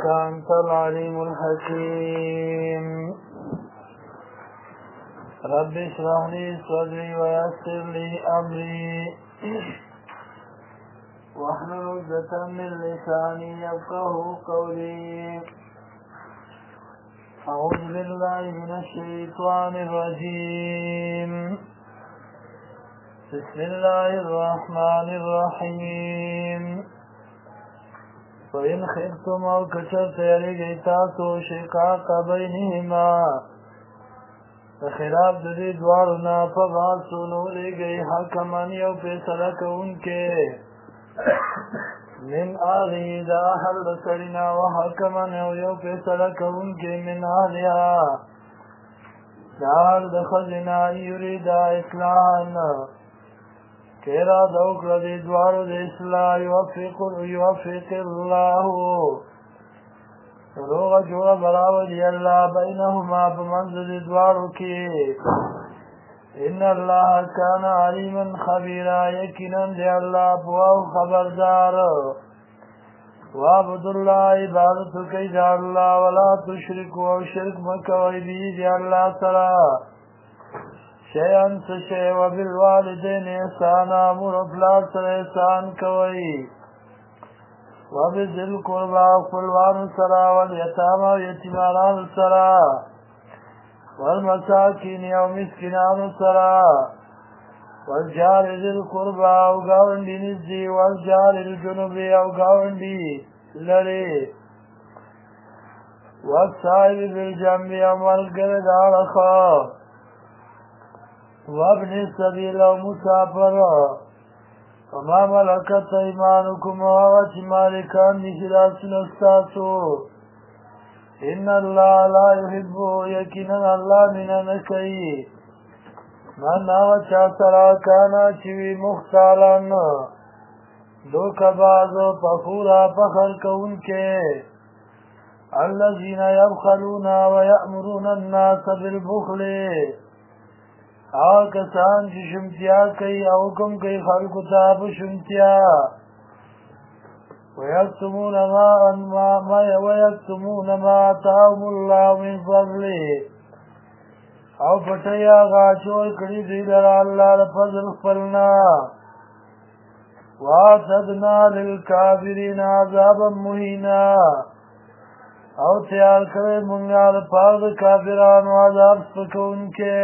إنك أنت العليم الحكيم رب اشرح لي صدري ويسر لي أمري واحلل عقدة من لساني يفقه قولي أعوذ بالله من الشيطان الرجيم بسم الله الرحمن الرحيم وإن خفتم أو كشرت يريد تاسو شقاق بينهما فخلاف جديد وارنا فبعثوا لغي حكما يو فیصلہ کونکے من آله دا حل سرنا وحكما يو فیصلہ کونکے من آلها دار دخلنا يريد إصلاحا کیرا دوک ردی دوارو دی اصلاح يوفق الله روغ جوڑا براو دی اللہ بینهما بمنزل دوارو کی ان اللہ کان علیما خبیرا یقینا دی اللہ بواو خبردار وعبد اللہ عبادت کی دی اللہ ولا تشرکو او شرک مکوی دی اللہ سرا شیئن سشی وبالوالدین احسانا مور افلاد سر احسان کوئی وبذل قربا فلوان سرا والیتاما یتیمانان سرا والمساکین او مسکنان سرا والجار ذل قربا او گاونڈی نزدی والجار الجنوبی او گاونڈی لری والصائب بالجنبی او ملگرد آرخا وابن السبیل او مسافر وما ملکت ایمانکم وغت مالکان نشداسن استاسو ان اللہ لا يحبو یقینا اللہ من نکی من آوچا سرا کانا چوی مختالان دو کباز پخورا پخر کون کے الذین یبخلون ویأمرون الناس بالبخل کسان چې شمتیا کوي او حکم کوي خلکو ته په شمتیا ويكتمون ما آتاهم الله من فضله او پټي هغه چور کړي دی لره الله د فضل خپلنا واعتدنا للكافرين عذابا مهينا او تیار کړی مونږه د پاره د کافرانو عذاب سپکونکي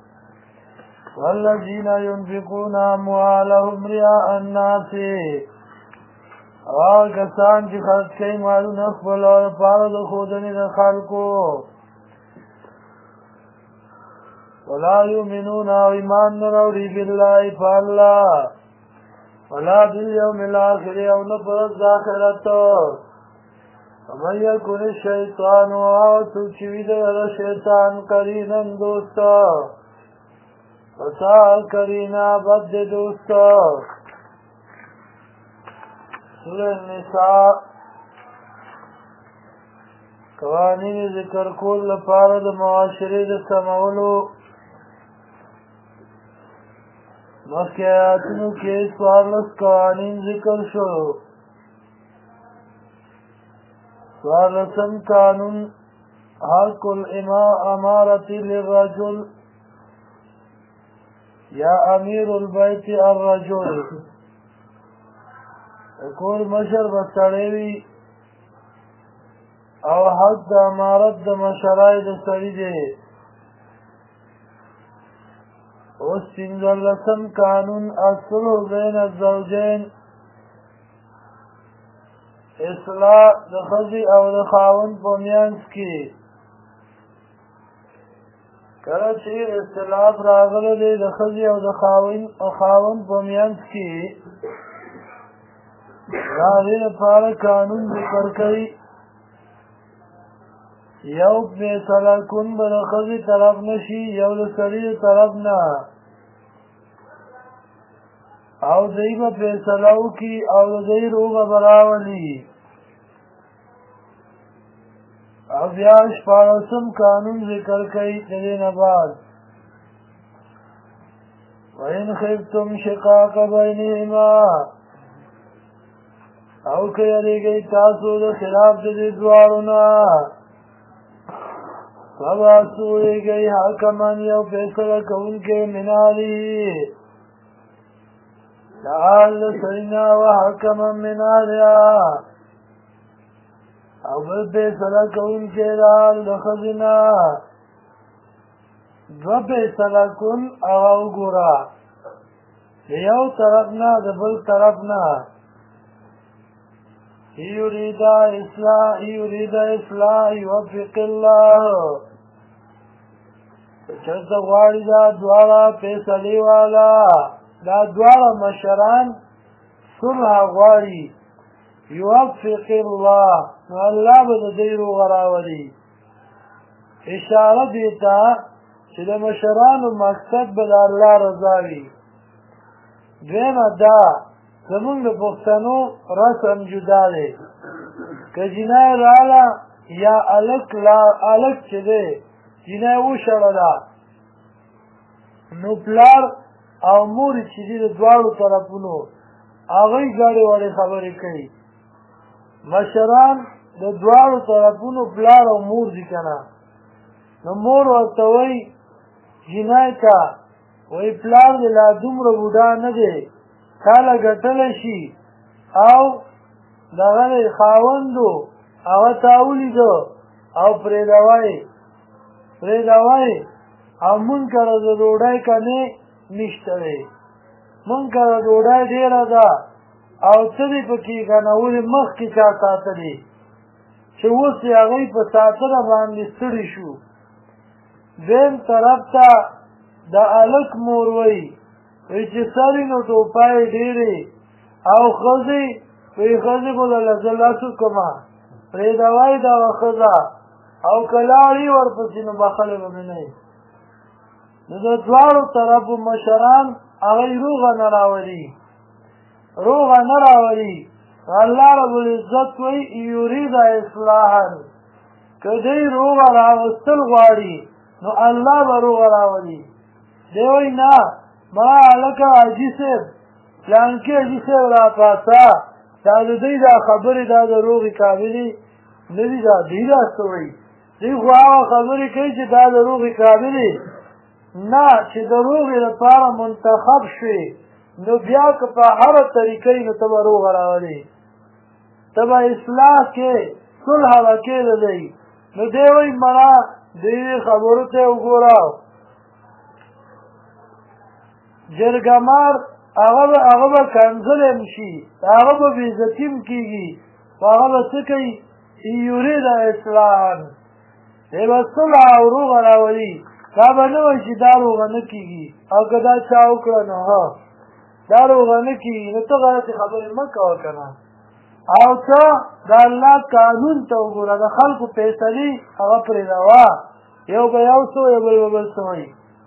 والذین ينفقون اموالهم رئاء الناس کسان چې خرڅ کوي مالونه خپل لپاره د ښودنې د خلکو ولا یؤمنون او ایمان نه راوړي بالله په الله ولا بالیوم الاخر او نه په ورځ د آخرت ومن یکن الشیطان څوک چې وي د شیطان قرینا دوستا وساء کرینا بد دوستا سورہ النساء قوانین ذکر کول لپاره د معاشرې د سمولو مخکې آیاتونو کې څوارلس قوانین ذکر شو څوارلسم قانون حق الامارة للرجل یا امیر البیت الرجل کور مشر بسړی وي او حق د امارت د مشرای د سړي دی اوس پنځلسم قانون الصلح بین الزوجین اصلاح د ښځې او د خاوند په منځ کې کله چې اختلاف راغلی دی د ښځې او د خاوند په منځ کې د هغې لپاره قانون ذکر کوي یو فیصله کون به د ښځې طرف نه شي یو د سړي طرف نه او دوی به فیصله وکړي او د دوی روغه به راولي او بیا شپاړسم قانون ذکر کوي د دې نه بعد وإن خفتم شقاق بينهما او که یریږئ تاسو د خلاف د دې دواړو نه فبعثوا الیږئ حکما یو فیصله کوونکی من اهله د اهل د سړي نه و حکما من اهلها او بل فیصله کوونکی د اهل د ښځې نه دوه فیصله کن هغه وګوره د یو طرف نه د بل طرف نه يريد إصلاح يوفق الله چرته غواړي دا دواړه فیصلې والا دا دواړه مشران صلح غواړي يوفق الله نو الله به د دوی روغ راولي اشاره دې ته چې د مشرانو مقصد به د الله رضا وي دویمه دا زمونږ د پښتنو رسم جدا دی که جنای راله یا الک چې دی جنای وشړله نو پلار او مور چې دي د دواړو طرفونو هغوی ګاډې وړې خبرې کوي مشران د دواړو طرفونو پلار او مور دي که نه نو مور ورته وایي جنای ته وایي پلار دې لا دومره بوډا نه دی کاله ګټلی شي او دغه دی خاوندو هغه تا ولیده او پرېږدوی او مونږ کره د ډوډۍ کنې نشته دی مونږ کره ډوډۍ ډېره ده او څه دې پکې که نه ولې مخکې چا ساتلې چې اوس یې هغوی په ساتنه باندې ستړي شو دویم طرف ته د هلک مور وایي وی چې سړي نو ټوپای ډېرې او ښځې وی ښځې به له زه لاسو کومه پرېږدوی دغه ښځه او که لاړې ورپسې نو بخلی به مې نه وي نو د دواړو طرفو مشران هغوی روغه نه راولي الله رب العزت وی یرید اصلاحا که دوی روغه راوستل غواړي نو الله به روغه راولي دی وی نه ما هلکه حاجي صاحب پلانکي حاجي صاحب راپاڅه دا د دوی دا خبرې دا د روغې قابلې نه دي دا دوی داسې وایي دوی خو هغه خبرې کوي چې دا د روغې قابلې نه چې د روغې لپاره منتخب شوې نو بیا که په هره طریقې نو ته به روغه راولې ته به اصلاح کې صلح به کې د دی نو دی وایي مړه د دې خبرو ته وګوره جرګمار هغه به کنځلم شي هغه به بېعزتیم کېږي خو هغه به څه کوي یرید اصلاحا دی به صلح او روغه راولي دا به نه وایي چې دا روغه نه کېږي او که دا چا وکړه نو دا روغه نه کېږي نو ته غلطې خبرې مه کوه که نه او ته د الله قانون ته وګوره د خلکو فیصلې هغه پرېږدوه یو به یو څه وایي بل به بل څه وایي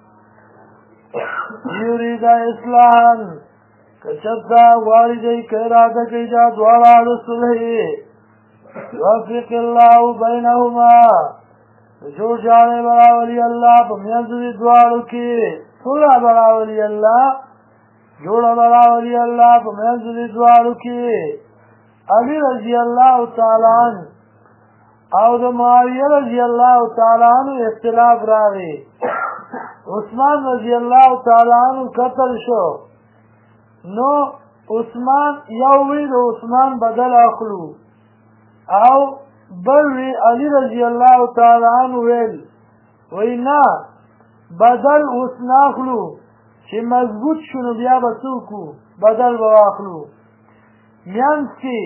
یرید اصلاحا که چېرته غواړي دی که اراده کوي دا دواړه د صلحې یوفق الله بینهما جوړ جاړی به راولي الله په منځ دې دواړو کې صلح به راولي الله جوړه به راولي الله په منځ دې دواړو کې علي رضی الله تعالی عنه او د معاویه رضی الله تعالی عنه اختلاف راغی عثمان رضی الله تعالی عنه قتل شو نو عثمان یو وی د عثمان بدل اخلو او بل وی علی رضی الله تعالی عنه ویل وی نه بدل اوس ناخلو چې مضبوط شنو بیا به څوکو بدل به واخلو منځ کې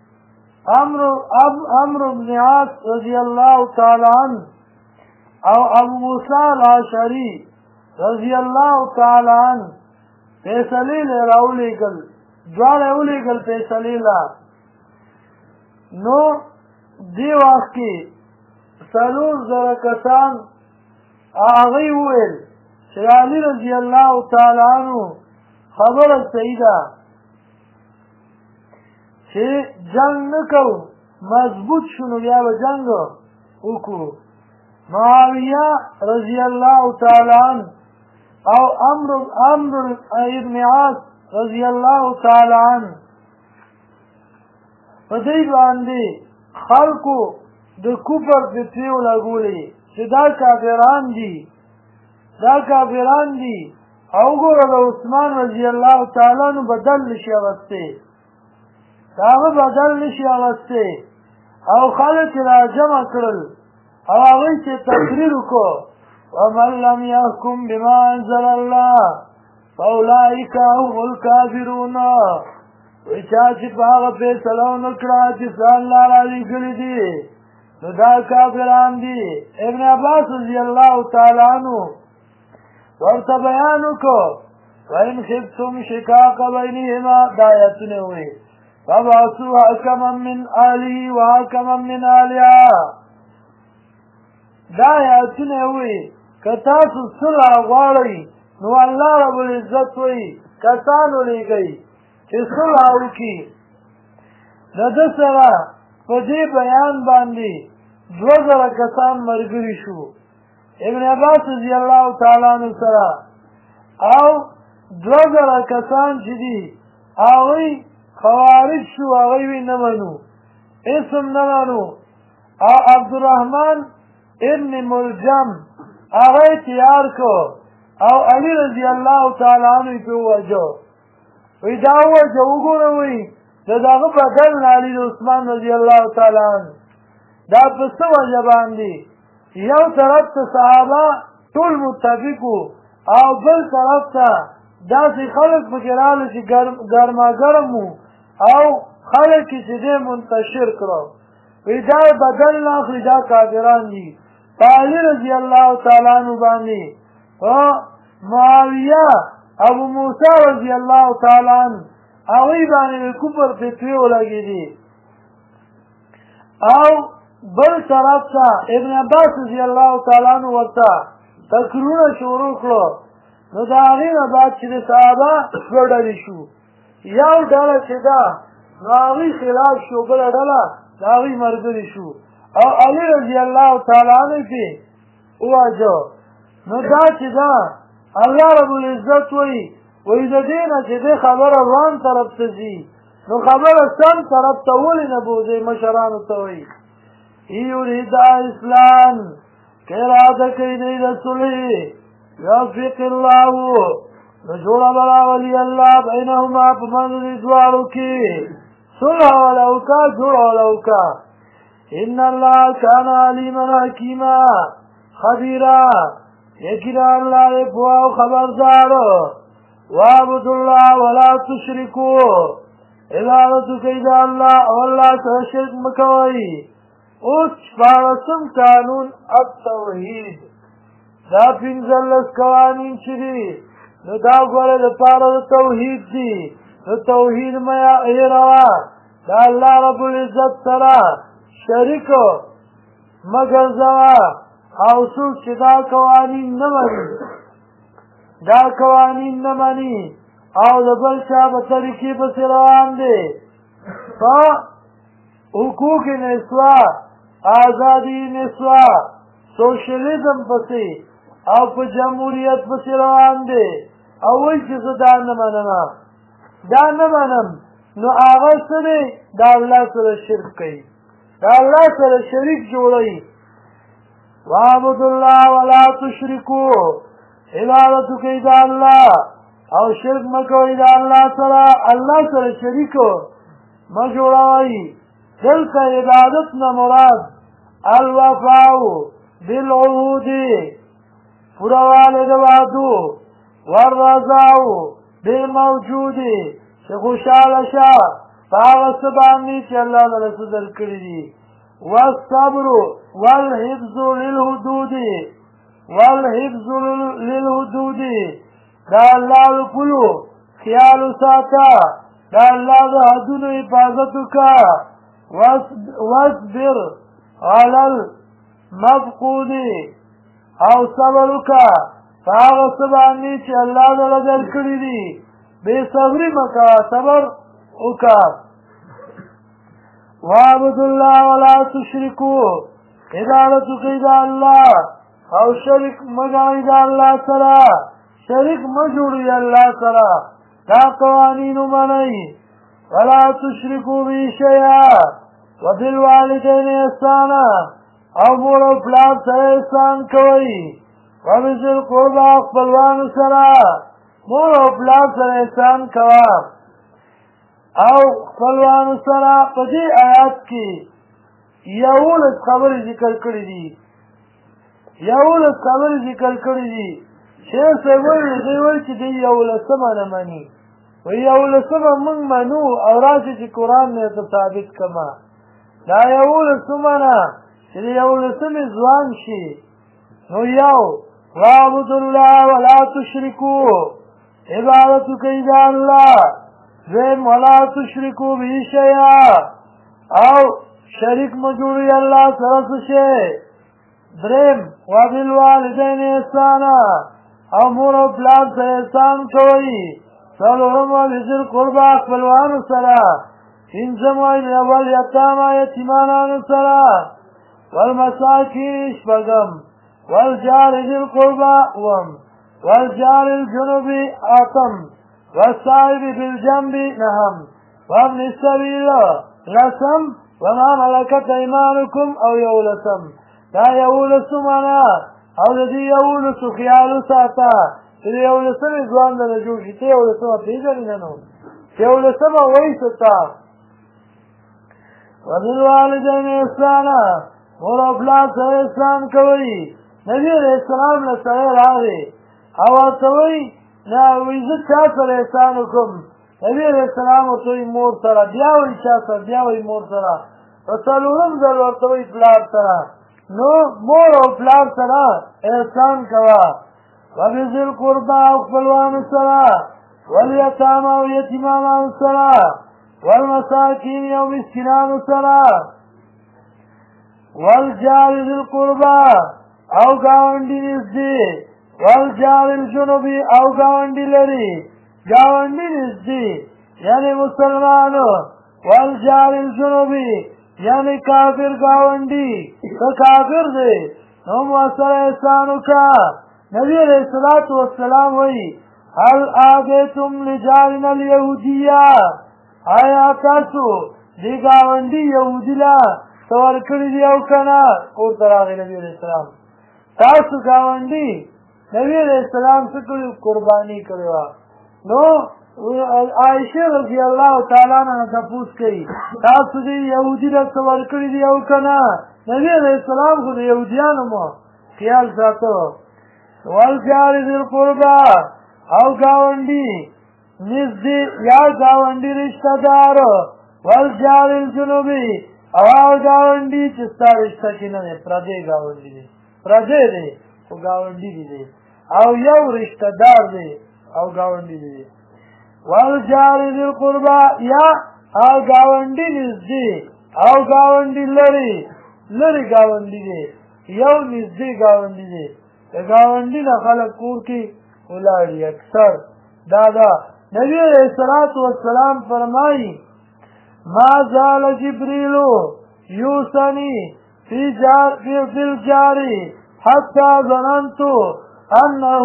عمرو بن عاص رضی الله تعالی عنه او ابو موسی الاشعری رضی الله تعالی عنه فیصلې راولېږل دواړه ولېږل فیصلې لا نو دی وخت کې 4,000 کسان هغوی وویل چې علي رضی الله تعالی عنه خبره صحیح ده چې جنگ نه کوو مضبوط شنو بیا به جنگ وکړو معاویه رضی الله تعالی عنه او عمرو ابن عاص رضی الله تعالی عنه په دې باندې خلکو د کفر فتنې ولګولې چې دا کافران دي او ګوره د عثمان رضی الله تعالی عنہ بدل نشي اغوستی هغه بدل نشي اغوستی او خلک را جمع کړل او هغوی چې تقریر وکړو ومن لم يحكم بما انزل الله فاولئک هم الکافرون وی چا چې په هغه فیصله ونه کړه چې څه الله رالیږلي دي نو دا کافران دي. ابن عباس رضی الله تعالی عنہ ورته بیان وکړو وإن خفتم شقاق بینهما دا آیتونه وی فبعثوا حکما من اهله وحکما من اهلها دا آیتونه وی که تاسو صلح غواړئ نو الله رب العزت وی کسان ولیږئ چې صلح وکړي د ده سره په دې بیان باندې 2000 کسان ملګري شو ابن عباس رضی الله تعالی عنہ سره او 2000 کسان چې دي هغوی خوارج شو هغوی وی نه منو اسم نه منو او عبدالرحمن ابن ملجم هغه تیار کو او علی رضی الله تعالی عنہ په وجو وی دا وجه وګوره وی دغه بدل علی عثمان رضی الله تعالی عنہ دا په څه وجه باندې یو طرف ته صحابه ټول متفقو او بل طرف ته داسې خلک پکې راغلي چې ګرماګرم وو او خلک یې چې دی منتشر کړو وی دا بدل نه اخلي دا کافران دي په علي رضی الله تعالی عنہ باندې معاویه ابو موسی رضی الله تعالی عنہ هغوی باندې کفر فتوی ولګېدې او بل طرف ته ابن عباس رضی الله تعالی عنہ ورته تقریرونه شروع کړو نو د هغې نه بعد چې د صحابه دوه ډلې شو یو ډله چې ده نو هغوی خلاف شو بله ډله د هغوی ملګري شو او علي رضی الله تعالی عنہ پې وواژه نو دا چې ده الله رب العزت وایي د دې نه چې دې خبره روان طرف ته ځي نو خبره سم طرف ته ولې نه بوځئ مشرانو ته وایي یرید اسلام که اراده کوي دی د صلح یوفق الله نو جوړه به راولي الله بینهما په منځ دې دواړو کې صلح وله وکړه جوړه وله وکړه ان الله کان علیما حکیما خبیرا یقینا الله دې پوه او خبردار وعبدوا الله ولا تشركوا عبادت کوي د الله او الله سره شرک مه کوئ اوس شپاړسم قانون التوحید دا پنځلس قوانین چې دي نو دا ګوره دپاره د توحید دي د توحید مه هېروه د الله رب العزت سره شریک مه ګرځوه او څوک چې دا قوانین نه مني او د بل چا په طریقې پسې روان دی په حقوق نسوا آزادی نسوا سوشلیزم پسې او په جمهوریت پسې روان دی او وایي چې زه دا نه منم نو هغه څه دی د الله سره شرک کوي د الله سره شریک جوړوي وعبدوا الله ولا تشركوا عبادت کوي د الله او شرک مه کوئ د الله سره شریک مه جوړوئ دلته عبادت نه مراد الوفاء بالعهود پورهوالی د وعدو والرضا بالموجود چې خوشحاله شه په هغه څه باندې چې الله تعالی څه درکړي دي والصبر والحفظ للحدود دا الله د پولو خیال وساته دا الله د حدونو حفاظت وکړه واصبر على المفقود او صبر وکړه په هغه څه باندې چې الله تعالی درکړي دي بې صبري مه کوه صبر وکړه وعبدوا الله ولا تشركوا عبادت کوئ د الله او شرک مه کوئ د الله سره شریک مه جوړوئ الله سره دا قوانین ومنئ ولا تشركوا به شيئا وبالوالدين احسانا او مور او پلار سره احسان کوي وبذل قربا خپلوانو سره مور او پلار سره احسان کوا او خپلوانو سره په دې آیات کې یولس خبرې ذکر کړې دي شیخ صاحب وایي چې دی یولسمه نه مني و یولسمه موږ منو او راشي چې قرآن نه ته ثابت کما دا یولسمه نه چې یولسمې ځوان شي نو یو واعبدوا الله ولا تشركوا عبادت کوي د الله دویم ولا تشركوا به شیئا او شریک مه جوړوئ الله سره څه شی دریم وبالوالدین احسانا او مور او پلار سره احسان کوئ څلورم وبذل قربا خپلوانو سره پنځم والیتاما یتیمانانو سره والمساکین شپږم والجار ذي القربى والجار الجنوب آتم والصائب بالجنب نهم وابن السبيل لسم وما ملكت ايمانكم او يولسم دا یولسم انا او دی یولس خیالو ساتا دی یولسم ځوان نه جوړ شي ته یولسم پیژنې نه نو یولسم وایستا وبالوالدين احسانا مور او پلار سره احسان کوي نبی علیہ السلام له سره راغی او ورته وایي نه وایي زه چا سره احسان وکړم نبی علیہ السلام ورته وایي مور سره بیا وایي چا سره بیا وایي مور سره په څلورم ځل ورته وایي پلار سره نو مور او پلار سره احسان کوه وبذل قربا او خپلوانو سره والیتاما او یتیمانانو سره والمساکین او مسکینانو سره والجار ذي القربى او گاونډي نږدې والجار الجنوبي او گاونډي لري گاونډي نږدې یعنی مسلمانو والجار الجنوبي یعنی کافر گاونډي که کافر دی نو ورسره احسان وکړه نبی علیہ الصلوۃ والسلام وایي هل آتیتم لجارنا الیهودیه آیا تاسو دې گاونډي یهودي له څه ورکړي دي او که نه کور ته راغی نبي علیہ السلام تاسو گاونډي نبی علیہ السلام څه کړي قرباني کړې وه نو عائشه رضی الله تعالی عنها تپوس کوي تاسو دې یهودي له څه ورکړي دي او که نه نبی علیہ السلام خو د یهودیانو مو خیال ساته والجار ذي القربى او گاونډي نږدې یا گاونډي رشته دار والجار الجنوبي او گاونډي چې ستا رشته کې نه دی پردی ګاونډي دی پردی دی خو ګاونډي دی او یو رشته دار دی او ګاونډي دی والجار ذي القربى یا او ګاونډي نږدې او ګاونډي لرې ګاونډي دی یو نږدې ګاونډي دی د ګاونډي نه خلک کور کې ولاړي اکثر دا نبی علیہ الصلوۃ والسلام فرمایي ما زال جبريل يوصني في الجار حتى ظننت أنه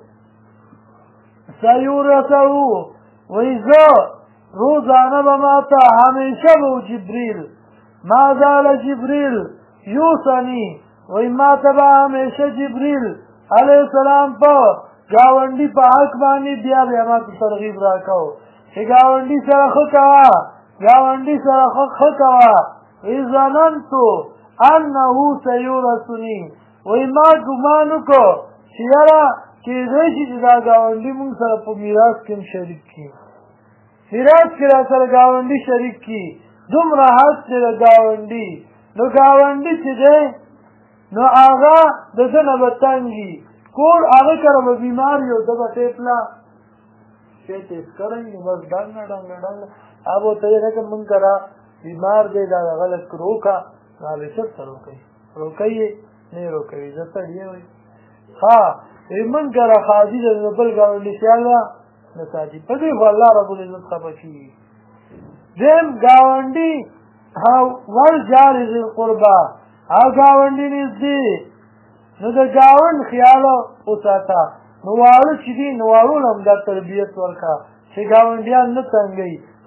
سيورثه وإذا روزانه بماتا هميشه بو جبريل ما زال جبريل يوصني وإما تبا هميشه جبريل عليه السلام پا گاونډي په حق باندې بیا ما ته ترغیب راکاو چې گاونډي سره ښه کوه گاونډي سره ښه کوه ظننتو انه سیورثني وایي ما ګمان وکړو چې یاره کېدی شي چې دا ګاونډي مونږ سره په میراث کې هم شریک کړي میراث کې را سره ګاونډي شریک کړي دومره حق دی د ګاونډي نو ګاونډي چې دی نو هغه د ده نه به تنګي کور هغه کره به بیمار یو ده به ټیپله شی تیز کړی نو بس ډنګه اب ورته یې نه که مونږ کره بیمار دی دا هغه لږ روکه نو هغې چېرته روکوي یې نه یې روکوي زه سړی وایي ها مونږ کره خادي ده نو بل ګاونډي خیال به نه ساتي په دې خو الله ربالعزت خفه کېږي دویم ګاونډي والجار ذي القربى او ګاونډي نږدې نو د ګاونډ خیال وساته نو واړه چې دي نو واړو نه هم دا تربیت ورکړه چې ګاونډیان نه تنګوي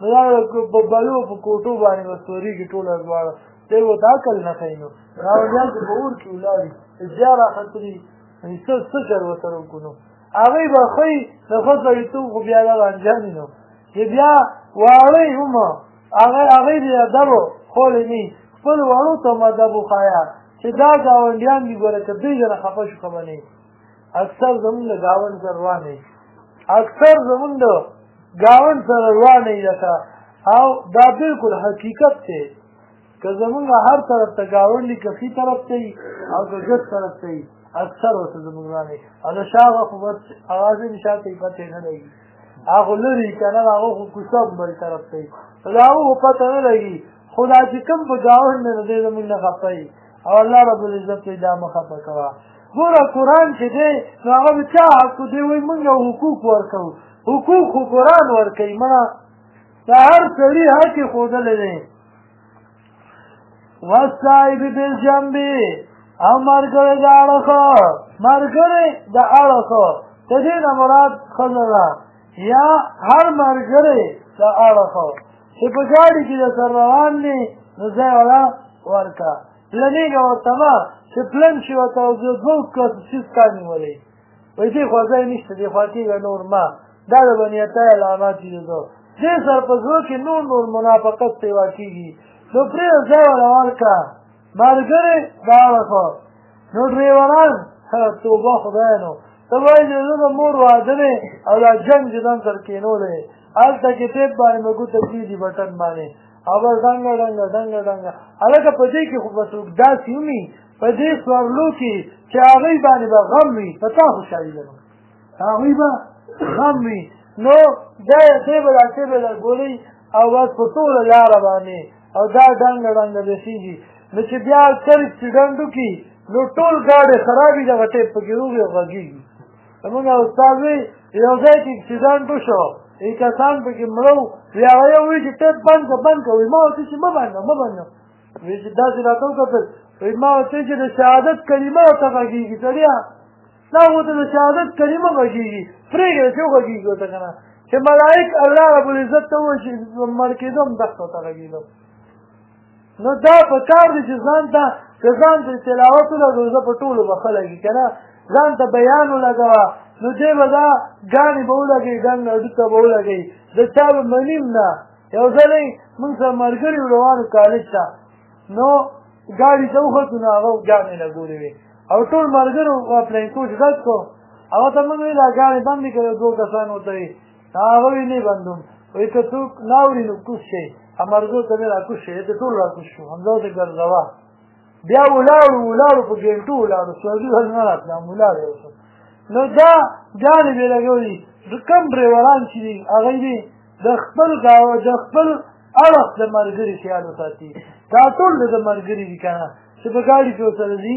نو دا په بلو په کوټو باندې به ستورېږي ټوله دواړه دی ورته عقل نه ښایي نو ګاونډیان چې په اور کې ولاړ وي بیا راختلي څه چل ورسره وکړو نو هغوی به ښایي د ښه سړیتوب خو بیا دغه انجامې نو چې بیا واړی هم هغوی دې ادب خولی نه خپل وړو ته هم ادب وښایه چې دا ګاونډیان دي ګوره که دوی دنه خفه شو خبه نه اکثر زمونږ د ګاونډ سره روان وي اکثر زمونږ د ګاونډ سره روان وي لکه او دا بلکل حقیقت دی که زمونږ هر طرف ته ګاونډ وي که ښي طرف ته وي او که ګډ طرف ته وي اکثر ورته زمونږ روان وي او د شاغه خو بس اوازې مې شاته یې پتې نه لګي هغه لرې که نه هغه خو کوڅه بل طرف ته وي د هغه خو پته نه لګي خو دا چې کوم په ګاونډ نه دی زمونږ نه خفه وي او الله رب العزت وایي دا مه خفه کوه ګوره قرآن چې دی نو هغه به چا حق دی وایي موږ یو حقوق ورکوو حقوق خو قرآن ورکوي مړه د هر سړي حق یې ښودلی دی والصاحب بالجنب او ملګری د اړخه ملګری د اړخه د دې نه مراد ښځه ده یا هر ملګری د اړخه چې په ګاډي کې درسره روان دی نو ځای والا ورکړه پلنېږه ورته مه چې پلن شي ورته دوه کسو څیز کار نیولی وایي دې خوا ځای نشته دې خوا کېږه نور ما دا د بنیتۍ علامات دي ده دې سره په زړه کې نور منافقت پیدا کېږي نو پرېږده ځای والا ورکړه ملګری د اړخه نو ډریوران توبه خدای نو ته وایي چې زه د مور واده دی او دا جنګ چې ځان سره کېنولی هلته کې ټیپ باندې مې ګوته کېږي بټن باندې او بس ډنګه هلکه په دې کې خو به څوک داسې ومي په دې سوارلو کې چې هغوی باندې به غم وي په تا خوشحالي ده نو هغوی به غم وي نو دی به دا ټیپ به ګولئ او بس په ټوله لاره باندې او دا ډنګه بېخېږي نو چې بیا اکثر اکسیډنټ وکړي نو ټول ګاډی خراب وي دغه ټیپ پکې روغ او غږېږي زمونږ استاد وایي یو ځای کې اکسیډنټ وشو ای کسان پکې مړه وو وي هغه یو وایي چې ټیپ بند کړه وایي ما ورته چې مه بنده وایي چې داسې راته وکتل وایي ما ورته چې د شهادت کلمه ورته غږېږي سړیه دا ورته د شهادت کلمه غږېږي پرېږده چې وغږېږي ورته که نه چې ملایک الله رب العزت ته ووایي چې مړ کېدم دښته ورته غږېږم نو دا په کار دی چې ځان ته تلاوت ولګوو زه په ټولو به ښه لګي که نه ځان ته بیان ولګوه نو دی به دا ګاڼې به ولګوي ډنګ اډو ته به ولګوي د چا به منیم نه یو ځلې موږ سره ملګري وو روانو کالج ته نو ګاډي ته وختو نو هغه ګاڼې لګولې وې او ټول ملګرو پلینکوټ ډک کړو هغه ته موږ ویل دا ګاڼې بندې کړې دوه کسان ورته وي هغه وایي نه بندوم وایي که څوک نه اوري نو کوز شي امرګو ته مې راکوز شي ته ټول راکوز شو همدا ته ګرځوه بیا ولاړو په ګینټو ولاړو سوالي حل نه راتله ولاړې اوسه نو دا ګاڼې بې لګولي کم ډریوران چې دي هغوی دي د خپل اړخ د ملګري خیال وساتي دا ټول د ملګري دي که نه چې په ګاډي کې ورسره ځي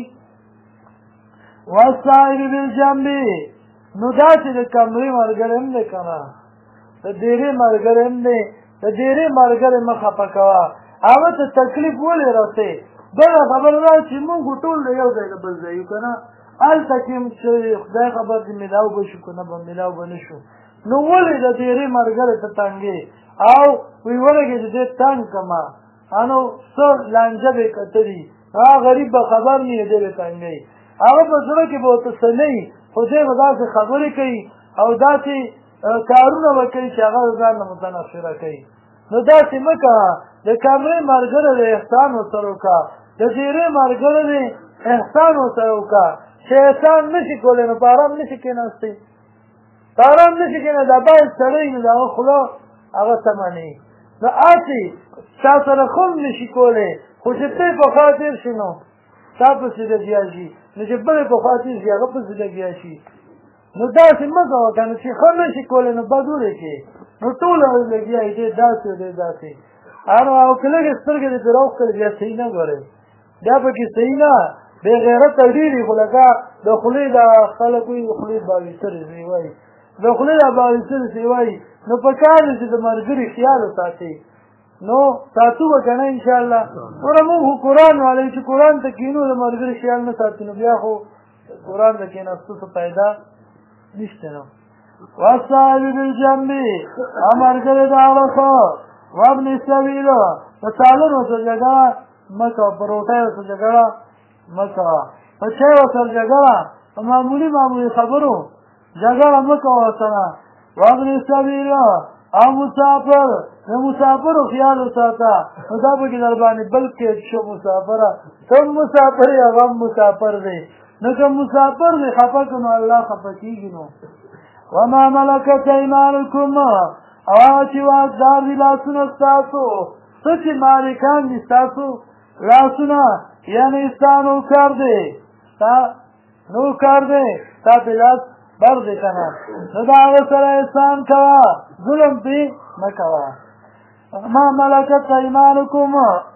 والصاحب بالجنب نو داسې د کمرې ملګری هم دی که نه د ډېرې ملګری هم دی د ډېرې ملګری مه خفه کوه هغه ته تکلیف ولې رسې بله خبره دا چې مونږ ټول د یو ځای نه بل ځای یو که نه هلته کې چې خدای خبر دې میلاو به شو که نه به میلاو به نه شو نو ولې د ډېرې ملګری ته تنګې او وی ولګې چې دې تنګ کړمه نو څه لانجه به یې کتلي هغه غریب به خبر نه وي دی به تنګوي هغه په زړه کې به ورته څه نه وي خو دی به داسې خبرې کوي او داسې کارونه به کوي چې هغه ځان نه متنفره کوي نو داسې مه کوه د کمرې ملګری دی احسان ورسره وکړه د ډېرې ملګری دی احسان ورسره وکړه چې احسان نه شي کولی نو په ارام نه شي کېناستی په ارام نه شي کېناستی دا باید سړی نو د هغه خوله هغه سمه نه وي نو هسې چا سره خو هم نه شي کولی خو چې ته یې په خوا تېر شي نو تا پسې لګیا شي نو چې بل یې په خوا تېر شي هغه پسې لګیا شي نو داسې مه کوه که نه چې ښه نه شي کولی نو بد ولې نو ټوله لګیا یې دی داسې دی داسې او که لږې سترګې دې پرې راوښکلې بیا صحیح نه ګورئ بیا پکې صحیح نه بې غیرته ډېرې خو لکه د خولې دا خلک وایي د خولې باویسرې زوی وایي د خولې دا باویسرې زوی وایي نو په کار دی چې د ملګري خیال وساتئ نو ساتو به که نه انشاءالله وره مونږ خو قرآن والی چې قرآن ته کښېنو د ملګري خیال نه ساتو نو بیا خو قرآن ته کښېناستو څه پیدا نشته نو والصاحب بالجنب ملګری د اړخه وابن السبیل په څالونو سره جګړه مه کوه، په روټیو سره جګړه مه کوه، په چایو سره جګړه، په معمولي خبرو جګړه مه کوه ورسره. وابن السبیل او مسافر، د مسافرو خیال وساته، نو دا پکې در باندې بلکې شو مسافره، ته مسافر یې هغه هم مسافر دی، نو که مسافر دی خفه که نو الله خفه کېږي. نو وما ملکت ایمانکم او هغه چې واکدار دي لاسونه ستاسو، څه چې مالکان دي ستاسو لاسونه، یعنې ستا نوکر دی، ستا نوکر دی، ستا پې لاس بر دی که نه، نو د هغه سره احسان کوه، ظلم پې مه کوه. ما ملکت ایمانکم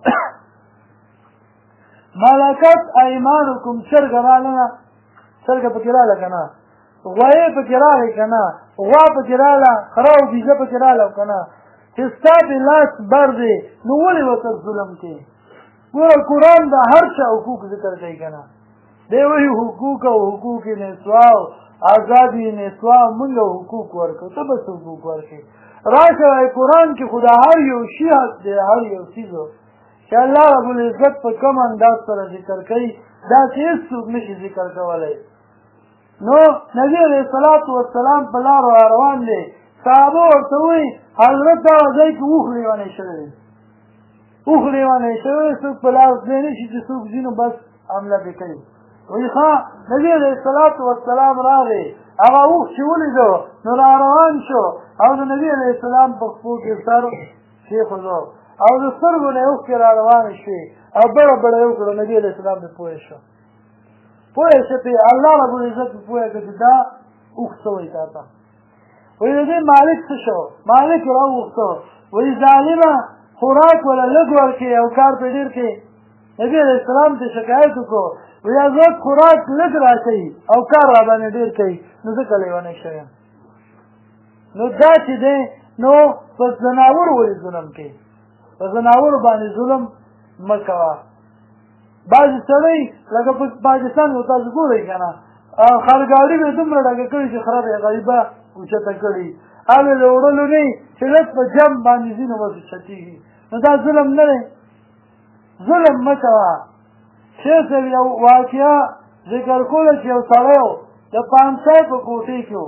ملکت ایمانکم چرګه راغله، چرګه پکې راغله که نه، غوایې پکې راغی که نه، غوا پکې راغله، خره او بیزه پکې راغله که نه، چې ستا پې لاس بر دی نو ولې ورته ظلم کوې؟ ګوره قرآن د هر چا حقوق ذکر کوي که نه، دی وایي حقوق او حقوق نسوا او آزادي نسوا مونږ حقوق ورکړو، ته بس حقوق ورکړې. راشه وایي قرآن کې خو د هر یو شي حق دی، هر یو څیزو چې الله رب العزت په کوم انداز سره ذکر کوي داسې هېڅوک نشي ذکر کولی. نو نبي علیه الصلاة والسلام په لارو روان دی، صحابه ورته وایي حضرت دا ځای کې اوښ لیونی شوی دی، اوښ لیونی شوی دی، څوک په لار تللی نه شي، چې څوک ځي نو بس حمله پرې کوي. وایي ښه نبي علیه الصلاة والسلام راغی، هغه اوښ چې ولیدو نو را روان شو او د نبي علیه السلام په پښو کې سر کېښودو او د سترګو نه یې اوښکې را روانې شوې او بړه بړه یې وکړو، نبي علیه السلام پرې پوه شو، پوه شو پرې، الله رب العزت پرې پوه کړه چې دا اوښ څه وایي تا ته. وایي د دې مالک څه شو؟ مالک یې راوغوښتو، وایي ظالمه خوراک وله لږ ورکړې او کار پرې ډېر کړې. نبي علیه السلام ته شکایت وکړو، وایي حضرت خوراک لږ را کوي او کار را باندې ډېر کوي، نو ځکه لیونی شوی یم. نو دا چې دی نو په ځناورو ولې ظلم کوي؟ په ځناورو باندې ظلم مه کوه. بعضې سړی لکه په پاکستان کې تاسو ګورئ که نه، خرګاډي به دومره ډکه کړي چې خره به یې غریبه اوچته کړي، هغې له وړلو نه چې لږ په جمپ باندې ځي نو بس چتېږي، نو دا ظلم نه دی، ظلم مه کوه. شیخ صاحب یو واقعه ذکر کوله چې یو سړی و د پانسۍ په کوټې کې و،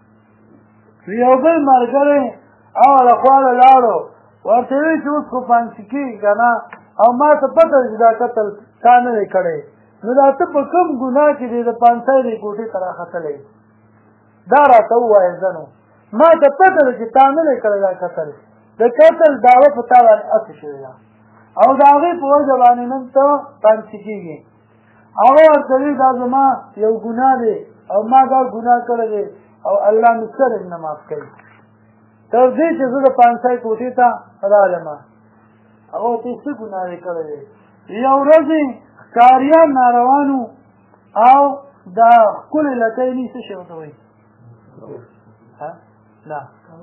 یو بل ملګری هغه خوا له لاړو، ورته وایي چې اوس خو پانسي کېږي که نه، او ما ته پته ده چې دا قتل تا نه دی کړی، نو دا ته په کوم ګناه کې دی د پانسۍ دې کوټې ته راختلی؟ دا راته ووایه زه نو، ما ته پته ده چې تا نه دی کړی دا قتل، د قتل دعوه په تا باندې هسې شوې ده او د هغې په وجه باندې نن ته پانسي کېږي. هغه ورته وایي دا زما یو ګناه دی او ما دا ګناه کړی دی او الله مې سر نه معاف کوي، تر دې چې زه د پانسۍ کوټې ته رالمه. هغه ورته څه ګناه یې کړی دی؟ یو ورځ ښکاریان ناروان وو او دا ښکلې لکۍ نه څه شی ورته وایي؟ نه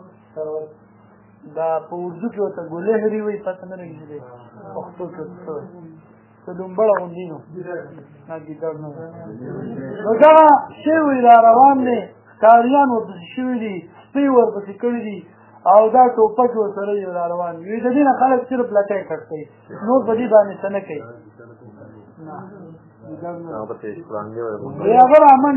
دا په اردو کې ورته ګلهري وایي، پته نه لګېږي دی پښتو کې ورته څه وایي، څه ډومبړه غوندې نو نه ګیدړ نه نو دغه شی وایي را روان دی، ښکاریان ورپسې شوي دي، سپي ورپسې کړي دي او دا ټوپک ورسره یې را روان وي. د دې نه خلک صرف لکۍ کټ کوي، نور په دې باندې څه نه کوي. هغه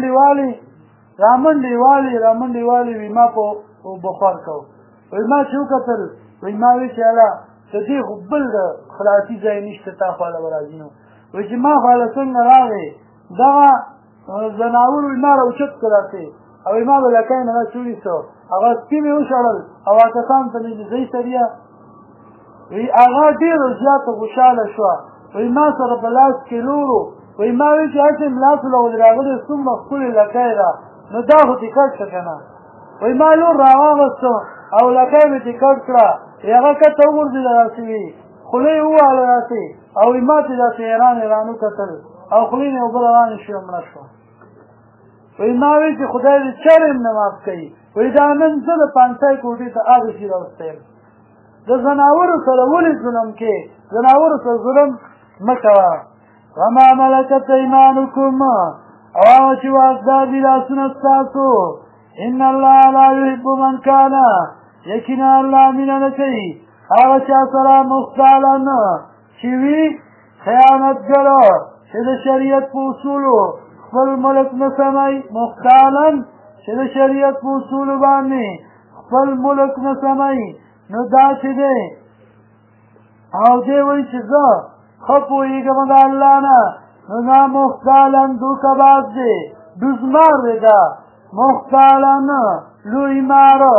رامنډې والي وي ما په بخار کوو، وایي ما چې وکتل وایي ما وایي چې هله د دې خو بل د خلاصي ځای نشته تا خواله به راځي نو، وایي چې ما خواله څنګه راغې دغه ځناور وایي ما راوچت کړه داسې او وایي ما به لکۍ نه داسې ونیسو، هغه سپي مې وشړل او هغه کسان ته مې ځئ سړیه، وایي هغه ډېره زیاته خوشحاله شوه، وایي ما سره په لاس کې لورو، وایي ما وایي چې هسې مې لاس له راغلی څومره ښکلې لکۍ ده نو دا خو دې کټ شه که نه، وایي ما لور راواغسته او لکۍ مې دې کټ کړه، هغه کته وغورځېده داسې وي، خوله یې ووهله داسې او وایي ما ته داسې حیران وکتل او خولې نه یې اوبه روانې شوې او مړه شوه. وایي ما وایي چې خدای دې چر یې نه معاف کوي، وایي دا نن زه د پانسۍ کوټې ته هغې شي راوستی یم. د ځناورو سره ولې ظلم کې؟ ځناورو سره ظلم مه کوه. وما ملکت ایمانکم او هغه چې واکدار دي لاسونه ستاسو، ان الله لا یحب من کان، یقینا الله مینه نه کوي هغه چا سره مختالن چې وي خیانتګر چې د شریعت په اصولو خپل ملک نه سموي مختالن چې د شریعت په اصولو باندې خپل ملک نه سموي نو دا چې دی او دی وایي چې زه ښه پوهېږم د الله نه نو دا مختالن دوکهباز دی ډوزمار دی دا مختالن لوی ماره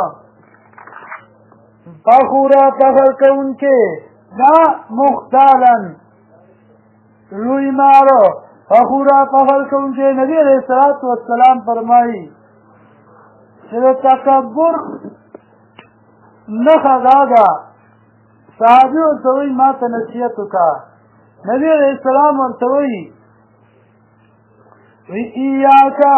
پخورا پخر کونکے دا مختالن لوی مارو پخورا پخر کونکے نبی علیہ السلام فرمائی چلو تکبر نخا دادا صحابی ورطوئی ما تنسیتو کا نبی علیہ السلام ورطوئی ایاکا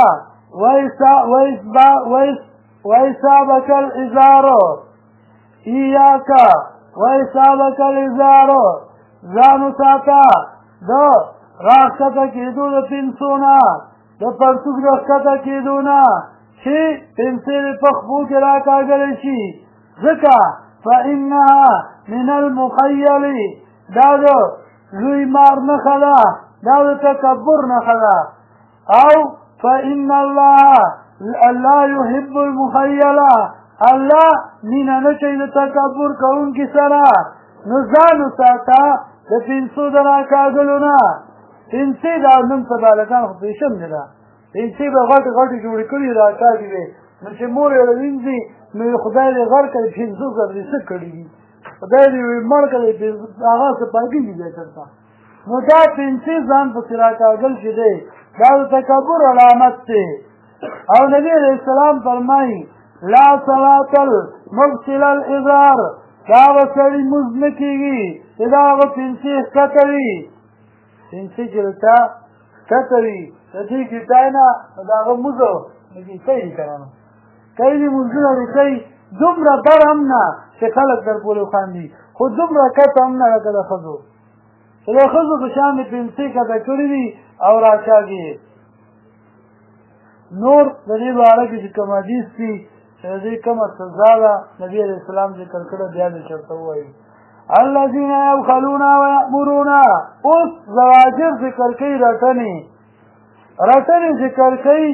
ویسابک الازارو ایاکا ویسابک الازارو زانو ساتا دو راکتا کیدو دا پنسونا دا پرسوک راکتا کیدونا چی پنسی دا پخبو کے راکا گلشی ذکا فإنها من المخیلی دادو لوی مار نخلا دادو تکبر نخلا او فإن الله يحب المخیلا اللہ مینا نچی دا تکبر کون کی سرا نزانو ساتا دا پنسو دا راکاگلونا پنسی دا نم سبالکان خود پیشم دیدا پنسی با غٹ جوڑی کری راکاگی بے نوچه موری روینزی نو خدای دی غر کلی پنسو سر دی سک کری دی خدای دی مر کلی پنسو آغا سپاگی دی بیترتا نو دا پنسی زان پسی راکاگل شده دا تکبر علامت تے او نبی علیہ السلام فرمائی لا صلاة المبسل الازار داغ سڑی مزنکیگی داغ پنسی کتوی پنسی چلتا کتوی تدی کتاینا داغ مزو نکی کئی کرانو کئی دی مزنو دی کئی دمرا بر امنا چه خلق در پولو خاندی خود دمرا کت امنا لکه دا خضو دا خضو بشان پنسی کتا کری دی او راکاگی نور دنی بارا کی کم حدیث تی دې کومه سزا ده نبی علیہ السلام ذکر کړه بیا دې چرته وایي الذين يبخلون ويأمرون اوس زواجر ذکر کوي رټنې ذکر کوي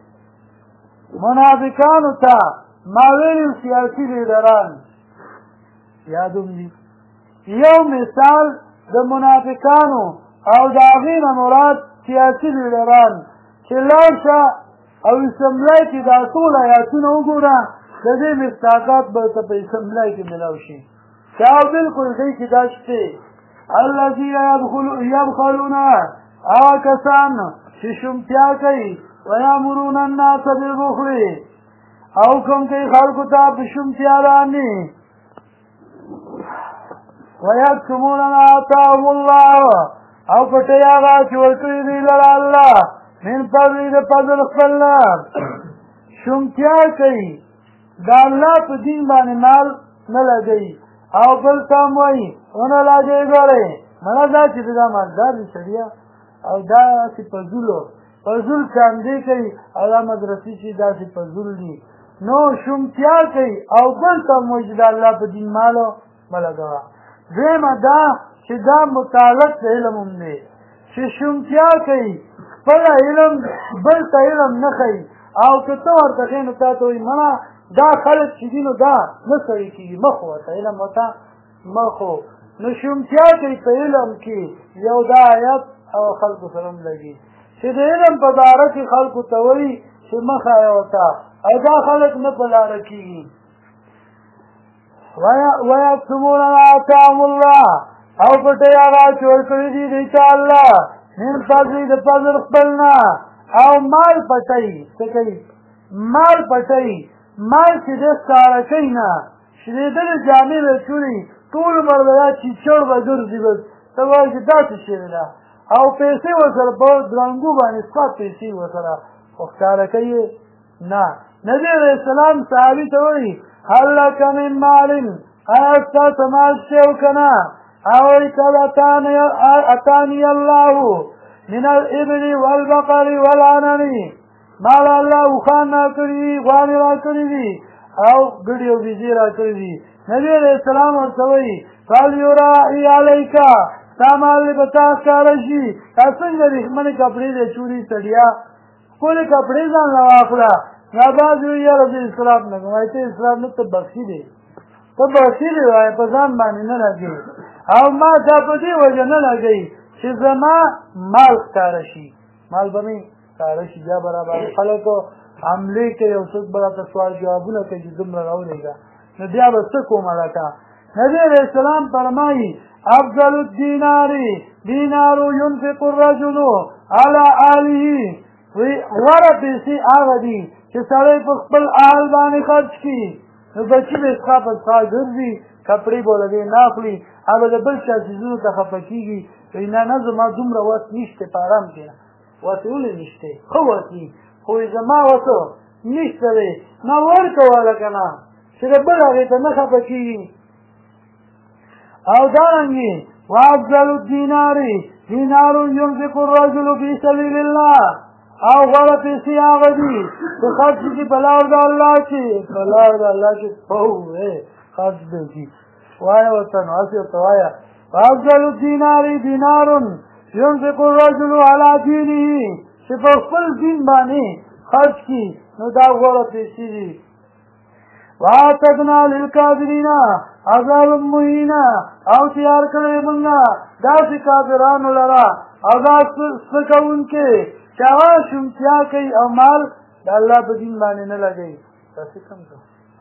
منافقانو ته ما ویلي سیاسي لیډران یادوم دي یو مثال د منافقانو او د هغې نه مراد سیاسي لیډران چې لاړ شه او اسمبلی کې دا ټول آیاتونه وګوره د دې مصداقات به ته په اسمبلی کې ملاو شي دا بالکل دی چې دا شته الذین یبخلون هغه کسان چې شومتیا کوي ویامرون الناس بالبخل او کوم کوي خلکو ته په شومتیا باندې ویکتمون ما آتاهم الله او پټوي هغه چې ورکړي دي لره الله من فضل د فضل خپلنا شومتیا کوي دا الله په دین باندې مال نه لګوي او بل ته هم وایي ونه لګوي ګورئ مړه دا چې دا مالدار دي سړیا او داسې فضول چاندې کوي او دا مدرسې چې داسې فضول دي نو شومتیا کوي او بل ته هم وایي چې دا الله په دین مالو مه لګوه دویمه دا چې دا متعلق د علم هم دی چې شومتیا کوي خپل علم بل ته علم نه ښیي او که ته ورته ښې نو تا ته وایي مړه دا خلک چې دي نو دا نه سړي کېږي مخ ورته علم ورته مخو نو شومتیا کوي په علم کې یو دا آیت او خلکو سره هم لګي چې د علم په باره کې خلکو ته وایي چې مه ښایه ورته او دا خلک نه په لاره کېږي ویکتمون ما آتاهم الله او پټوي هغه چې ورکړي دي دوی ته الله من فضل د فضل خپلنا او مال پټوي څه کوي مال پټوي مال چې د ښکاره کوي نه شرېدلې جامې به چوري ټول عمر به دا چیچړ به ګرځي بس ته وایي چې داسې شوې ده او پیسې ورسره په درنګو باندې سپات پیسې ورسره خو ښکاره کوي نه نبي علیه السلام صحابي ته وایي هل لک من مال آیا ستاسو مال شته او که نه او قد اتانی الله من الابل والبقر والعنن مال الله وخان را کړي غوانې را کړي دي او ګډې او ویزې راکړې دي. نبي علیه السلام ورته وایي فلیراعي علیکا ستا مال به تا ښکاره شي. دا څنګه وریښمنې کپړې دی چوري سړیا ښکلې کپړې ځان له واخله. دا بعض وایي یاره زه اسراف نه کوم. وایي ته اسراف نه ته بخي دی ته بخي دی وایي په ځان باندې نه لګوي او ما تا په دې وجه نه لګوي چې زما مال ښکاره شي. مال به مې ښکاره شي بیا به راباندې خلکو حملې کوي او څوک به راته سوال جوابونه کوي چې دومره راولېږه نو بیا به څه کومه لکه. نبي علیه السلام فرمایي افضل الدینار دینار ينفق الرجل على آله غوره پیسې هغه دي چې سړی په خپل اهل باندې خرج کړي. نو بچي به څښا په څښا ګرځي کپړې به لګوي نه اخلي هغه د بل چا څیزونو ته خفه کېږي وایي نه نه زما دومره وس نشته په ارام کښېنه. وس ولې نشته ښه وس وي خو زما وسه نشته دی نه ورکوه که نه چې د بل هغې ته نه خفه کېږي. او دارنګې وافضل الدینار دینار ينفق الرجل في سبیل الله او غوره پیسې هغه دي چې خرج کړي په لار د الله کې په لار د الله کې خرج دی کړي. وایه ورته نو هسې ورته وایه وافضل الدینار دینار ينفق الرجل على دینه چې په خپل دین باندې خرج کړي نو دا غوره پیسې دي. واعتدنا للکافرین عذابا مهینا او تیار کړی مونږه داسې کافرانو لره عذاب سپکوونکې چې هغه شومتیا کوي او مال د الله په دین باندې نه لګوي. تاسې کم کو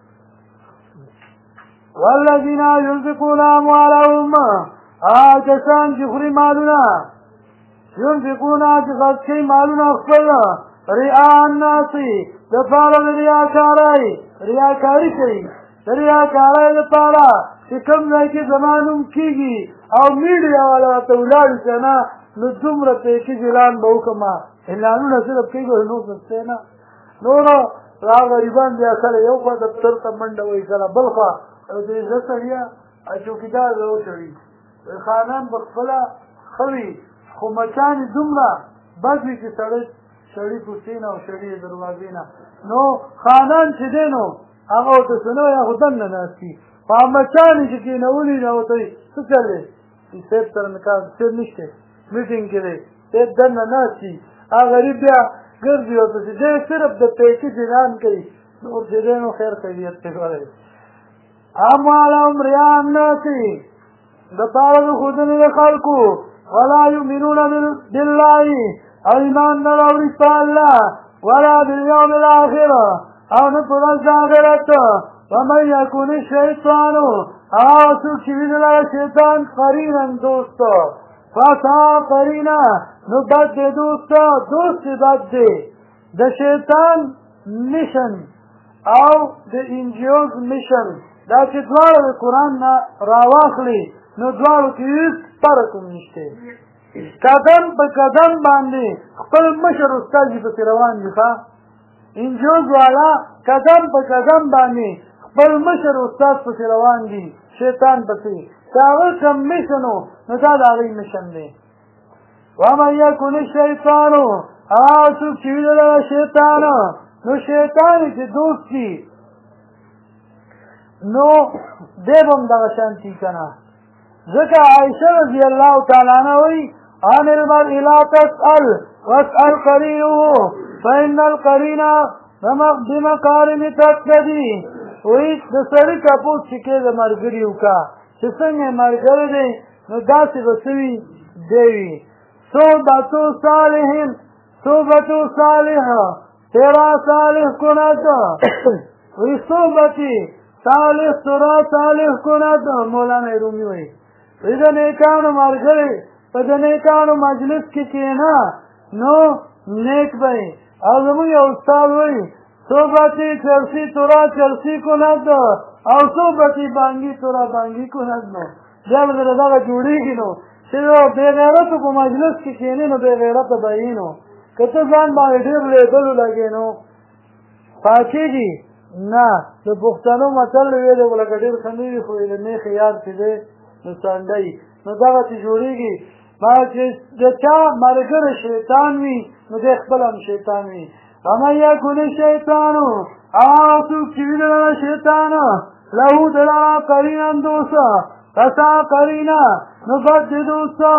والذین ينفقون اموالهم کسان چې خوري مالونه ينفقون چې خرج کوي مالونه خپل رئاء الناس دپاره د ریاکاري کوي د ریاکارۍ دپاره چې کوم ځای کې زما نوم کېږي او میډیا والا ورته ولاړ شي نه نو دومره پیسې اعلان به وکړمه اعلانونه صرف کېږي نور څه نه نورو را غریبان بیا کله یو خوا دفتر ته منډه وایي کله بل خوا د عزت سړیه چوکیدار به وتړي خانان به خپله ښه وي خو مچانې دومره بد وي چې سړی کوڅې نه او سړي دروازې نه نو خانان چې دی نو هغه ورته څه نه وایي خو دننه ناست وي خو هغه مچانې چې کېنولي نو ورته وایي څه چل دی صاحب سره مې کار صاحب نشته میټینګ کې دی صاحب دننه ناست وي هغه غریب بیا ګرځي ورپسې دی صرف د پیسې اعلان کوي نور چې دی نو خیر خیریت پرې کولی اموالهم رئاء الناس دپاره د ښودنې د خلکو ولا یؤمنون بالله او ایمان نه راوړي په الله ولا بالیوم الاخر او نه په ورځ د آخرت ومن یکن الشیطان هغه څوک چې وي د لره شیطان قرینا دوست فسا قرینا نو بد دی دوست بد دی د شیطان میشن او د انجیوز میشن دا چې دواړه د قرآن نه راواخلي نو دواړو کې هېڅ فرق هم نشته قدم په قدم باندې خپل مشر استاد یې پسې روان دي ښه انجوز والا قدم په قدم باندې خپل مشر استاد پسې روان دي شیطان پسې که هغه کم میشن و نو دا د هغوی میشن دی ومن یکن الشیطان هغه څوک چې وي د لره شیطان نو شیطان یې چې دوست دي نو دی به هم دغه شانتي که نه ځکه عایشه رضی الله تعالی عنها وایي عن المرء لا تسأل واسأل قرینه فإن القرین بمقارن تقتدي وایي د سړي تپوس چې کې د ملګري وکړه چې څنګه یې ملګری دی نو داسې به څه وي دی وي صحبت صالح تیرا صالح کند وایي صحبتي صالح ترا صالح کند مولانا رومي وایي وایي د نیکانو ملګری په د نیکانو مجلس کې کښېنه نو نیک به یې او زموږ یو استاد وایي صحبتي چرسی ترا چرسی کند او صحبتي بانګي ترا بانګي کند نو بیا به درته دغه جوړېږي نو چې بې غیرتو په مجلس کې کښېنې نو بې غیرته به یې نو که ته ځان باندې ډېر لیدلو لګې نو پاکېږي نه د پښتنو متل ویلی خو لکه ډېر ښه نه وي خو د میخې یار چې دی نو څنډی نو دغسې جوړېږي چې د چا ملګری شیطان وي نو دی خپل هم شیطان وي ومن یکن الشیطان آسوک چوید لرا شیطان لہو دلارا قرینا دوسا فسا قرینا نبد دوسا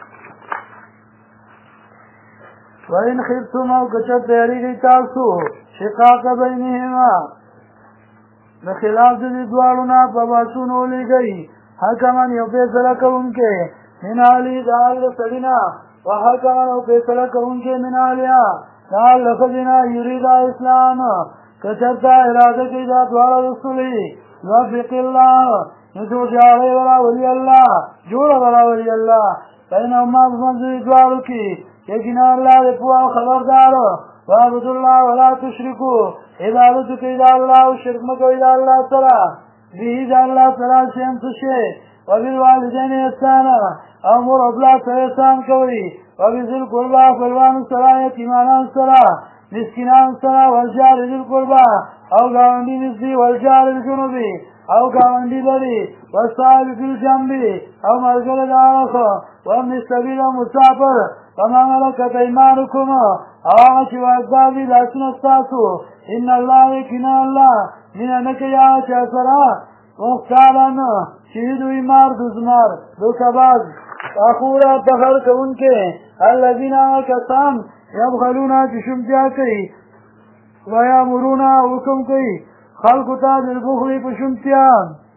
وَإِنْ خِفْتُمْ أَوْ كَشَفْ يَرِيدِ تَاسُو شِقَاقَ بَيْنِهِمَا بخلاف دی دوارنا پباسون اولی گئی حکمن یو فیصلہ کرونکے من آلی دال سڑینا و حکمن یو فیصلہ کرونکے من آلیا دال لفظنا یریدا اسلام کچرتا ارادہ کی دا دوارا رسولی وفق اللہ نسو جاڑے والا ولی اللہ جوڑا والا ولی اللہ فین اما بمنزل دوارو کی یقینا اللہ دے پوا خبردار وعبد اللہ ولا تشرکو عبادت کی دا اللہ و شرک مکوی دا اللہ سرا بیہی دا اللہ سرا شیم سشے وبالوالدین احسانا امور ابلا سر احسان کوئی وبذل قربا فلوان سرا یتیمانان سرا مسکنان سرا والجار ذل قربا او گاوندی نزدی والجار الجنوبی او گاوندی بری والصاحب فی الجنبی او مرگل دارخ وامن السبیل مسافر وما ملکت ایمانکم آغا وعدابی لاسن استاسو ان اللہ یکنا اللہ من نکیا چاسرا مختارانا شہدو ایمار دوزمار دو کباز اخورا تخر کون کے الذین آکسان یبخلونا چشمتیا کئی ویامرونا حکم کئی خلقتا بالبخل پشمتیا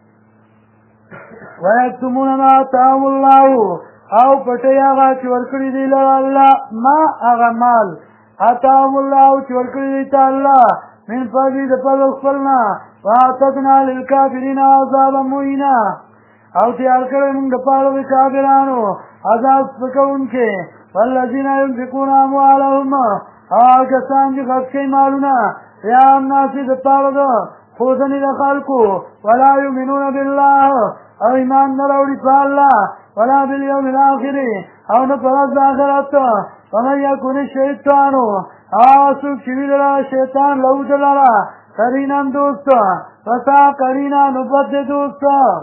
ویکتمون ما آتاهم اللہ او پٹی آغا چورکڑی دی لرا اللہ ما آغا مال آتاهم اللہ چورکڑی دیتا اللہ من فضی دپل اخفلنا وآتتنا للکافرین عذابا موینا او تیار کرے من دپالو دی کافرانو عذاب سکون کے والذین ينفقون اموالهم آگسان جی خرچ کئی مالونا ریام ناسی دپالو دا خوزنی دا خلقو ولا یؤمنون باللہ او ایمان نراوڑی پا اللہ ولا بالیوم الاخری او نپرز آخرت ومن یکن الشیطانو آسوک چوید لرا شیطان لہو دلارا قرینا دوست فسا قرینا نبد دوست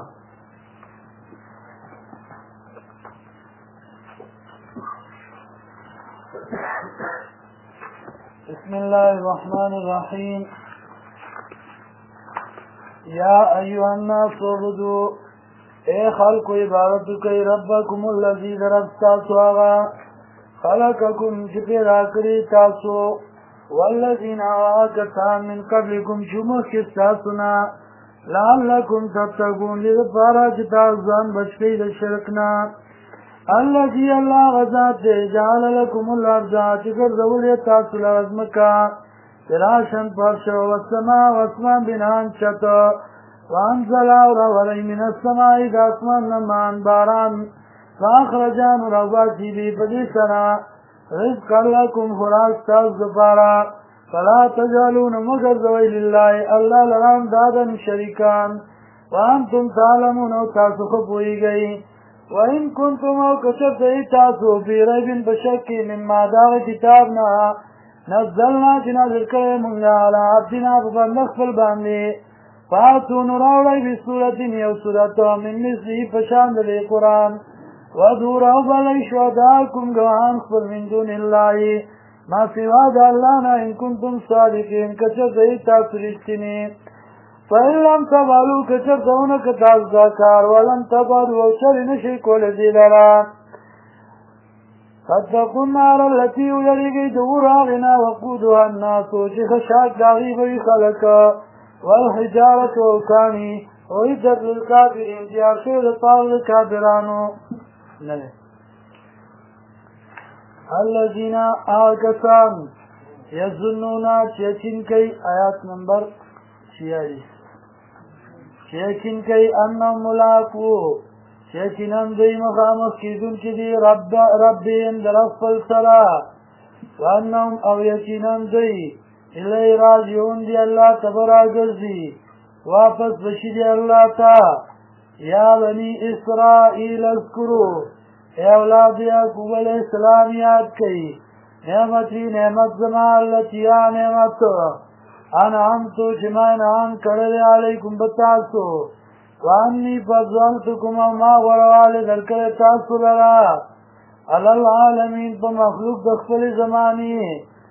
بسم اللہ الرحمن الرحیم یا ایوہ الناس عبدو اے خلق عبادت کئی ربکم اللذی درب تاسو آغا خلقکم چپیدا کری تاسو والذین آکتان من قبلکم شمخ کستاسونا لعلکم تتقون لذفارا چتازان بچکی دا شرکنا اللذی اللہ غزات دے جعل لکم الارضا چکر زولی تاسو لازمکا فراشن پرشو والسماء واسمان بنان چتا وانزل اوراولی من السماء دا اسمان نمان باران فاخرجان روباتی بی پدی سنا رزق لکم خراک تاز دپارا فلا تجالون مگر زوی للہ اللہ لرام دادن شریکان وانتم تعلمون او تاسو خبوئی گئی وَإِن كُنْتُمْ أَوْ كَشَفْتَئِ تَاسُو فِي رَيْبٍ بَشَكِّ مِمَّا دَاغِ كِتَابْنَا نَزَّلْنَا جِنَازِلْ كَرِمُنْگَا عَلَىٰ عَبْدِنَا فَبَنَّخْفَلْ بَانْدِي فَاتُوا نُرَوْلَئِ بِسُورَةٍ يَوْسُرَةً مِنْ مِثْلِهِ فَشَانْدَ الْقُرْآنِ وَدُورَوْ بَلَئِ شُهَدَاءَكُمْ گواہان خبر من دون اللَّهِ ما سوا دا اللہ نا ان کنتم صادقین کچھر تاسو رشتنی فَإِن لَمْ تَفْعَلُوا كَچَرْ تَوْنَكَ تَعْزَكَارْ وَلَمْ تَفْعَلُوا وَشَرِ نَشِكُ لَذِلَرَا فَاتَّقُوا النَّارَ الَّتِي يُلَرِقِي دُورَاغِنَا وَقُودُهَا النَّاسُ شِخَشَاك دَغِيبِ خَلَقَ وَالْحِجَارَةُ وَالْكَانِ وَعِدَّةُ لِلْكَافِرِينَ جِعَشِرَ طَاغِ الْكَافِرَانُ الَّذِينَ آكَسَانُ يَظُنُّونَ چیچن کئی آیات نمبر 46 چیچن کئی انم ملاقو چیچنم دی مخامخ کیدون کی دی ربین در افل سرا وانم او یچنم دی الی راجعون دی اللہ تبرا گرزی واپس بشی دی اللہ تا یا بنی اسرائیل اذکرو اے اولاد یعقوب علیہ السلام یاد کئی نعمتی نعمت زمان اللتی یا نعمت انعامتو چما انعام کردے علیکم بتاسو وانی فضلتکم ما غروال درکر تاسو لرا علی العالمین پا مخلوق دخل زمانی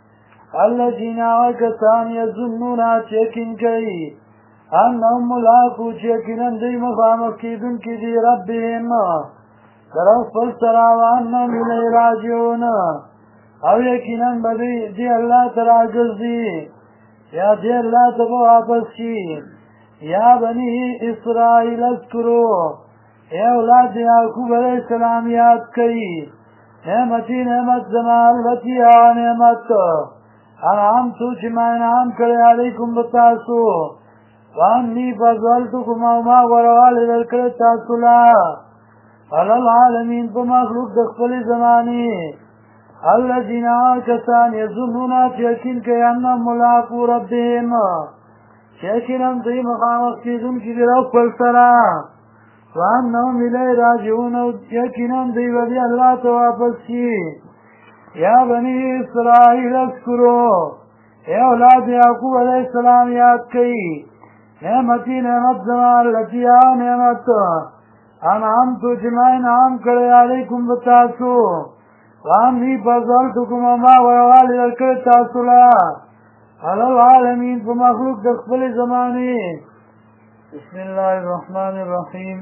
الذین کسان یظنون چیکن کئی انهم ملاقو چیکنن دی مخامخ کیدن کی دی ربهم طرف فلسرا وانهم الی راجعون او یقیناً بدی دی اللہ تراجز دی یا دی اللہ تبو واپس کی یا بنی اسرائیل اذکرو اے اولاد یعقوب علیہ السلام یاد کئی نعمتی نعمت زمان التي نعمت انعمتو چما انعام کرے علیکم بتاسو وانی فضلتکم او ما غروالی للکر تاسو لا علی العالمین پا مخلوق دخپل زمانی الذین کسان یظنون چیکن کہ انہم ملاقو ربهم چیکنم دی مقامت کیدن کی دی رب پلسرا وانہم الی راجعون چیکنم دی بدی اللہ تو واپس کی یا بنی اسرائیل اذکرو اے اولاد یعقوب علیہ السلام یاد کئی نعمتی نعمت زمان لتی نعمت انعمتو جمع انعام کرے علیکم بتاسو وانی فضلتکم اما وروالی لکر تاسولا علی العالمین فمخلوق دخبل زمانی بسم اللہ الرحمن الرحیم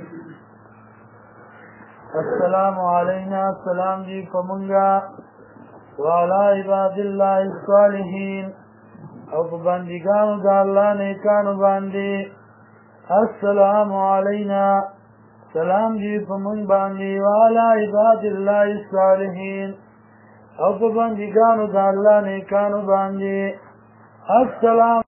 السلام علینا السلام جی فمنگا وعلى عباد الله الصالحين او بندگانو دا اللہ نیکانو باندی السلام علینا سلام جی فمن باندی وعلى عباد الله الصالحين او بندگانو دا اللہ نیکانو باندی السلام